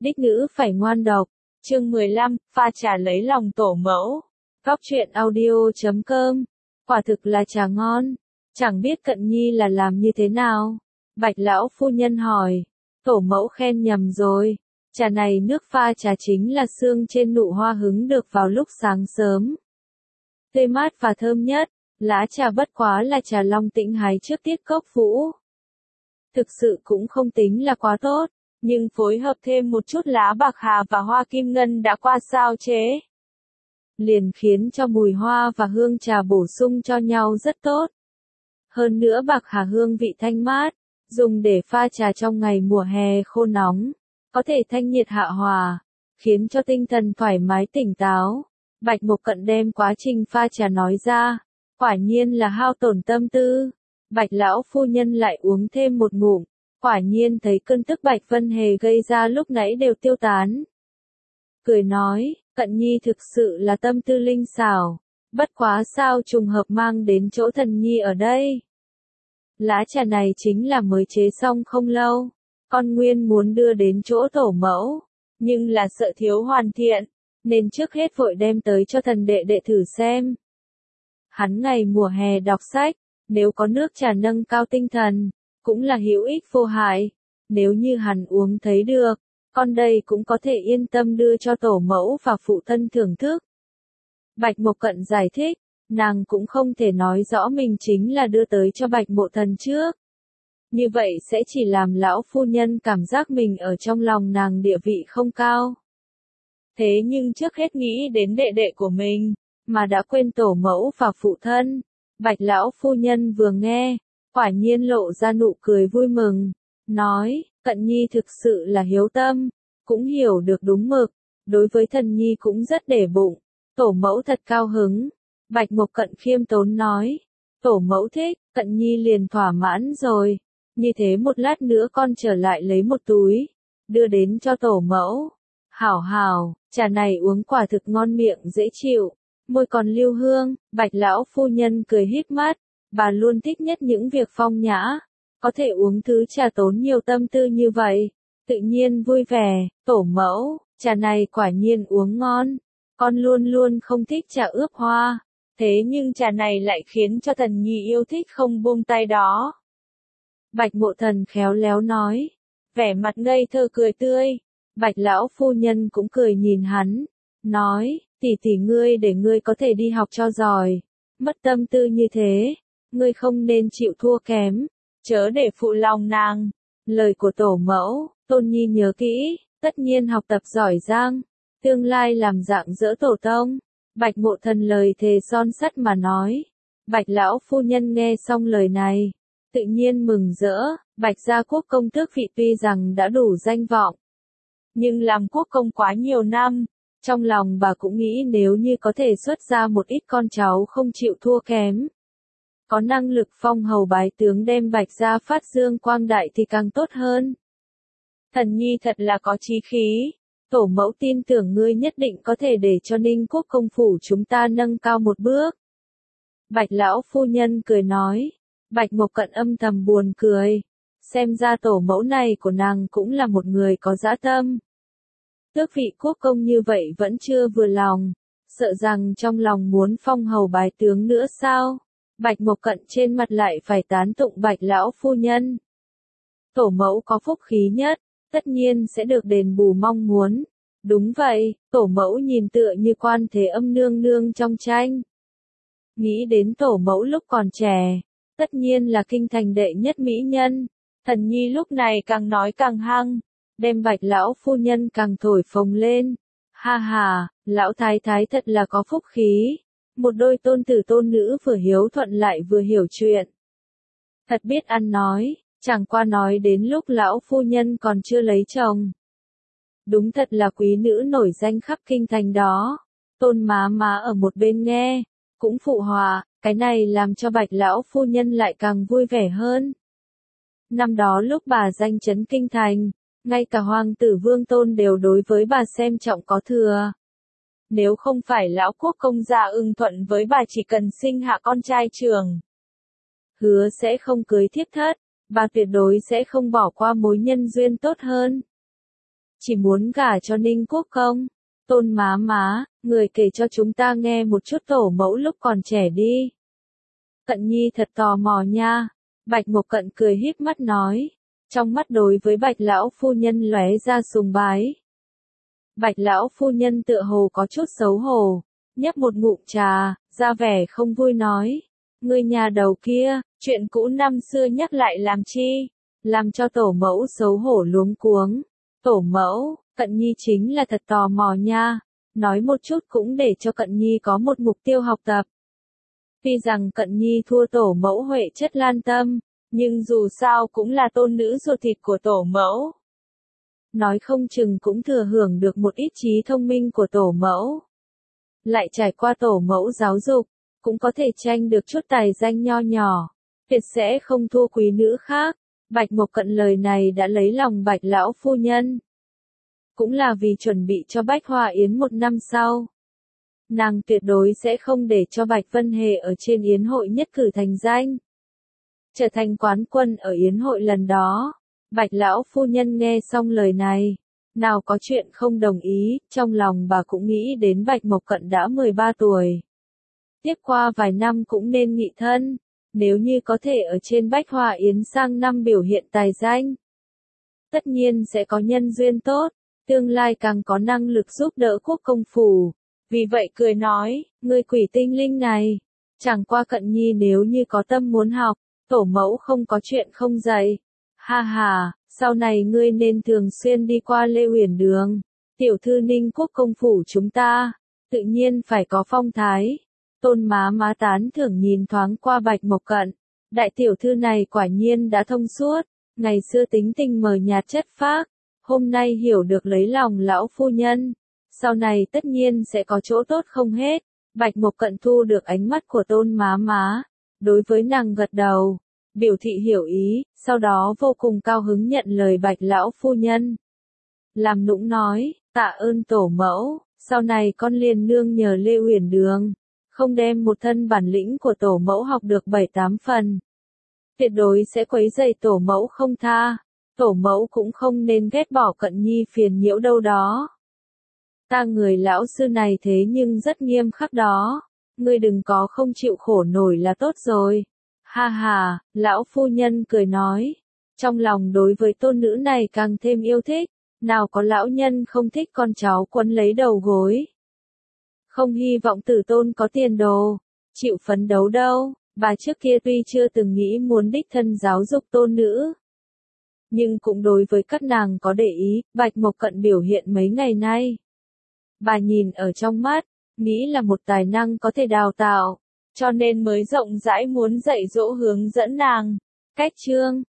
đích nữ phải ngoan độc. Chương 15, pha trà lấy lòng tổ mẫu. Góc truyện audio.com. Quả thực là trà ngon. Chẳng biết Cận Nhi là làm như thế nào? Bạch lão phu nhân hỏi. Tổ mẫu khen nhầm rồi. Trà này nước pha trà chính là xương trên nụ hoa hứng được vào lúc sáng sớm. Tươi mát và thơm nhất. Lá trà bất quá là trà long tĩnh hái trước tiết cốc vũ. Thực sự cũng không tính là quá tốt, nhưng phối hợp thêm một chút lá bạc hà và hoa kim ngân đã qua sao chế. Liền khiến cho mùi hoa và hương trà bổ sung cho nhau rất tốt. Hơn nữa bạc hà hương vị thanh mát, dùng để pha trà trong ngày mùa hè khô nóng, có thể thanh nhiệt hạ hòa, khiến cho tinh thần thoải mái tỉnh táo. Bạch Mộc Cận đem quá trình pha trà nói ra, quả nhiên là hao tổn tâm tư. Bạch lão phu nhân lại uống thêm một ngụm, quả nhiên thấy cơn tức Bạch Vân Hề gây ra lúc nãy đều tiêu tán. Cười nói, Cận Nhi thực sự là tâm tư linh xảo, bất quá sao trùng hợp mang đến chỗ thần nhi ở đây. Lá trà này chính là mới chế xong không lâu, con nguyên muốn đưa đến chỗ tổ mẫu, nhưng là sợ thiếu hoàn thiện, nên trước hết vội đem tới cho thần đệ đệ thử xem. Hắn ngày mùa hè đọc sách, nếu có nước trà nâng cao tinh thần, cũng là hữu ích vô hại. Nếu như hắn uống thấy được, con đây cũng có thể yên tâm đưa cho tổ mẫu và phụ thân thưởng thức. Bạch Mộc Cận giải thích, nàng cũng không thể nói rõ mình chính là đưa tới cho Bạch Mộ Thần trước. Như vậy sẽ chỉ làm lão phu nhân cảm giác mình ở trong lòng nàng địa vị không cao. Thế nhưng trước hết nghĩ đến đệ đệ của mình, mà đã quên tổ mẫu và phụ thân. Bạch lão phu nhân vừa nghe, quả nhiên lộ ra nụ cười vui mừng, nói, Cận Nhi thực sự là hiếu tâm, cũng hiểu được đúng mực, đối với thần nhi cũng rất để bụng, tổ mẫu thật cao hứng. Bạch Mộc Cận khiêm tốn nói, tổ mẫu thích, Cận Nhi liền thỏa mãn rồi, như thế một lát nữa con trở lại lấy một túi, đưa đến cho tổ mẫu. Hảo hảo, trà này uống quả thực ngon miệng dễ chịu. Môi còn lưu hương, Bạch lão phu nhân cười híp mắt, bà luôn thích nhất những việc phong nhã, có thể uống thứ trà tốn nhiều tâm tư như vậy, tự nhiên vui vẻ. Tổ mẫu, trà này quả nhiên uống ngon, con luôn luôn không thích trà ướp hoa, thế nhưng trà này lại khiến cho thần nhi yêu thích không buông tay đó. Bạch Mộ Thần khéo léo nói, vẻ mặt ngây thơ cười tươi. Bạch lão phu nhân cũng cười nhìn hắn, nói, tỷ tỷ ngươi để ngươi có thể đi học cho giỏi, mất tâm tư như thế, ngươi không nên chịu thua kém, chớ để phụ lòng nàng. Lời của tổ mẫu, Tôn Nhi nhớ kỹ, tất nhiên học tập giỏi giang, tương lai làm dạng dỡ tổ tông. Bạch Mộ Thần lời thề son sắt mà nói. Bạch lão phu nhân nghe xong lời này, tự nhiên mừng rỡ. Bạch gia quốc công tước vị tuy rằng đã đủ danh vọng, nhưng làm quốc công quá nhiều năm, trong lòng bà cũng nghĩ nếu như có thể xuất ra một ít con cháu không chịu thua kém, có năng lực phong hầu bái tướng đem Bạch gia phát dương quang đại thì càng tốt hơn. Thần nhi thật là có chí khí, tổ mẫu tin tưởng ngươi nhất định có thể để cho Ninh quốc công phủ chúng ta nâng cao một bước. Bạch lão phu nhân cười nói. Bạch Mộc Cận âm thầm buồn cười, xem ra tổ mẫu này của nàng cũng là một người có dã tâm. Tước vị quốc công như vậy vẫn chưa vừa lòng, sợ rằng trong lòng muốn phong hầu bái tướng nữa sao? Bạch Mộc Cận trên mặt lại phải tán tụng Bạch lão phu nhân. Tổ mẫu có phúc khí nhất, tất nhiên sẽ được đền bù mong muốn. Đúng vậy, tổ mẫu nhìn tựa như Quan Thế Âm nương nương trong tranh. Nghĩ đến tổ mẫu lúc còn trẻ, tất nhiên là kinh thành đệ nhất mỹ nhân. Thần nhi lúc này càng nói càng hăng, đem Bạch lão phu nhân càng thổi phồng lên. Ha ha, lão thái thái thật là có phúc khí, một đôi tôn tử tôn nữ vừa hiếu thuận lại vừa hiểu chuyện. Thật biết ăn nói, chẳng qua nói đến lúc lão phu nhân còn chưa lấy chồng. Đúng thật là quý nữ nổi danh khắp kinh thành đó. Tôn má ở một bên nghe, cũng phụ họa, cái này làm cho Bạch lão phu nhân lại càng vui vẻ hơn. Năm đó lúc bà danh chấn kinh thành, ngay cả hoàng tử Vương Tôn đều đối với bà xem trọng có thừa. Nếu không phải lão quốc công gia ưng thuận với bà chỉ cần sinh hạ con trai trưởng, hứa sẽ không cưới thiếp thất, bà tuyệt đối sẽ không bỏ qua mối nhân duyên tốt hơn. Chỉ muốn gả cho Ninh Quốc Công. Tôn má má, người kể cho chúng ta nghe một chút tổ mẫu lúc còn trẻ đi. Cận Nhi thật tò mò nha. Bạch Mộc Cận cười híp mắt nói. Trong mắt đối với Bạch lão phu nhân lóe ra sùng bái. Bạch lão phu nhân tựa hồ có chút xấu hổ, nhấp một ngụm trà, ra vẻ không vui nói. Ngươi nhà đầu kia, chuyện cũ năm xưa nhắc lại làm chi? Làm cho tổ mẫu xấu hổ luống cuống. Tổ mẫu, Cận Nhi chính là thật tò mò nha. Nói một chút cũng để cho Cận Nhi có một mục tiêu học tập. Tuy rằng Cận Nhi thua tổ mẫu Huệ Chất Lan Tâm, nhưng dù sao cũng là tôn nữ ruột thịt của tổ mẫu. Nói không chừng cũng thừa hưởng được một ít trí thông minh của tổ mẫu. Lại trải qua tổ mẫu giáo dục, cũng có thể tranh được chút tài danh nho nhỏ, tuyệt sẽ không thua quý nữ khác. Bạch Mộc Cận lời này đã lấy lòng Bạch lão phu nhân. Cũng là vì chuẩn bị cho Bách Hoa Yến một năm sau. Nàng tuyệt đối sẽ không để cho Bạch Vân Hề ở trên yến hội nhất cử thành danh. Trở thành quán quân ở yến hội lần đó. Bạch lão phu nhân nghe xong lời này, nào có chuyện không đồng ý, trong lòng bà cũng nghĩ đến Bạch Mộc Cận đã 13 tuổi. Tiếp qua vài năm cũng nên nghị thân, nếu như có thể ở trên Bách Hoa Yến sang năm biểu hiện tài danh. Tất nhiên sẽ có nhân duyên tốt, tương lai càng có năng lực giúp đỡ quốc công phủ. Vì vậy cười nói, ngươi quỷ tinh linh này, chẳng qua Cận Nhi nếu như có tâm muốn học, tổ mẫu không có chuyện không dạy. Ha ha, sau này ngươi nên thường xuyên đi qua Lê Uyển Đường, tiểu thư Ninh Quốc công phủ chúng ta, tự nhiên phải có phong thái. Tôn má má tán thưởng nhìn thoáng qua Bạch Mộc Cận, đại tiểu thư này quả nhiên đã thông suốt, ngày xưa tính tình mờ nhạt chất phác, hôm nay hiểu được lấy lòng lão phu nhân, sau này tất nhiên sẽ có chỗ tốt không hết. Bạch Mộc Cận thu được ánh mắt của tôn má má, đối với nàng gật đầu, biểu thị hiểu ý, sau đó vô cùng cao hứng nhận lời Bạch lão phu nhân. Làm nũng nói, tạ ơn tổ mẫu, sau này con liền nương nhờ Lê Uyển Đường, không đem một thân bản lĩnh của tổ mẫu học được 7-8 phần. Tuyệt đối sẽ quấy rầy tổ mẫu không tha, tổ mẫu cũng không nên ghét bỏ Cận Nhi phiền nhiễu đâu đó. Ta người lão sư này thế nhưng rất nghiêm khắc đó, ngươi đừng có không chịu khổ nổi là tốt rồi. Ha ha, lão phu nhân cười nói, trong lòng đối với tôn nữ này càng thêm yêu thích, nào có lão nhân không thích con cháu quấn lấy đầu gối. Không hy vọng tử tôn có tiền đồ, chịu phấn đấu đâu, bà trước kia tuy chưa từng nghĩ muốn đích thân giáo dục tôn nữ. Nhưng cũng đối với các nàng có để ý, Bạch Mộc Cận biểu hiện mấy ngày nay. Bà nhìn ở trong mắt, nghĩ là một tài năng có thể đào tạo, cho nên mới rộng rãi muốn dạy dỗ hướng dẫn nàng. Cách chương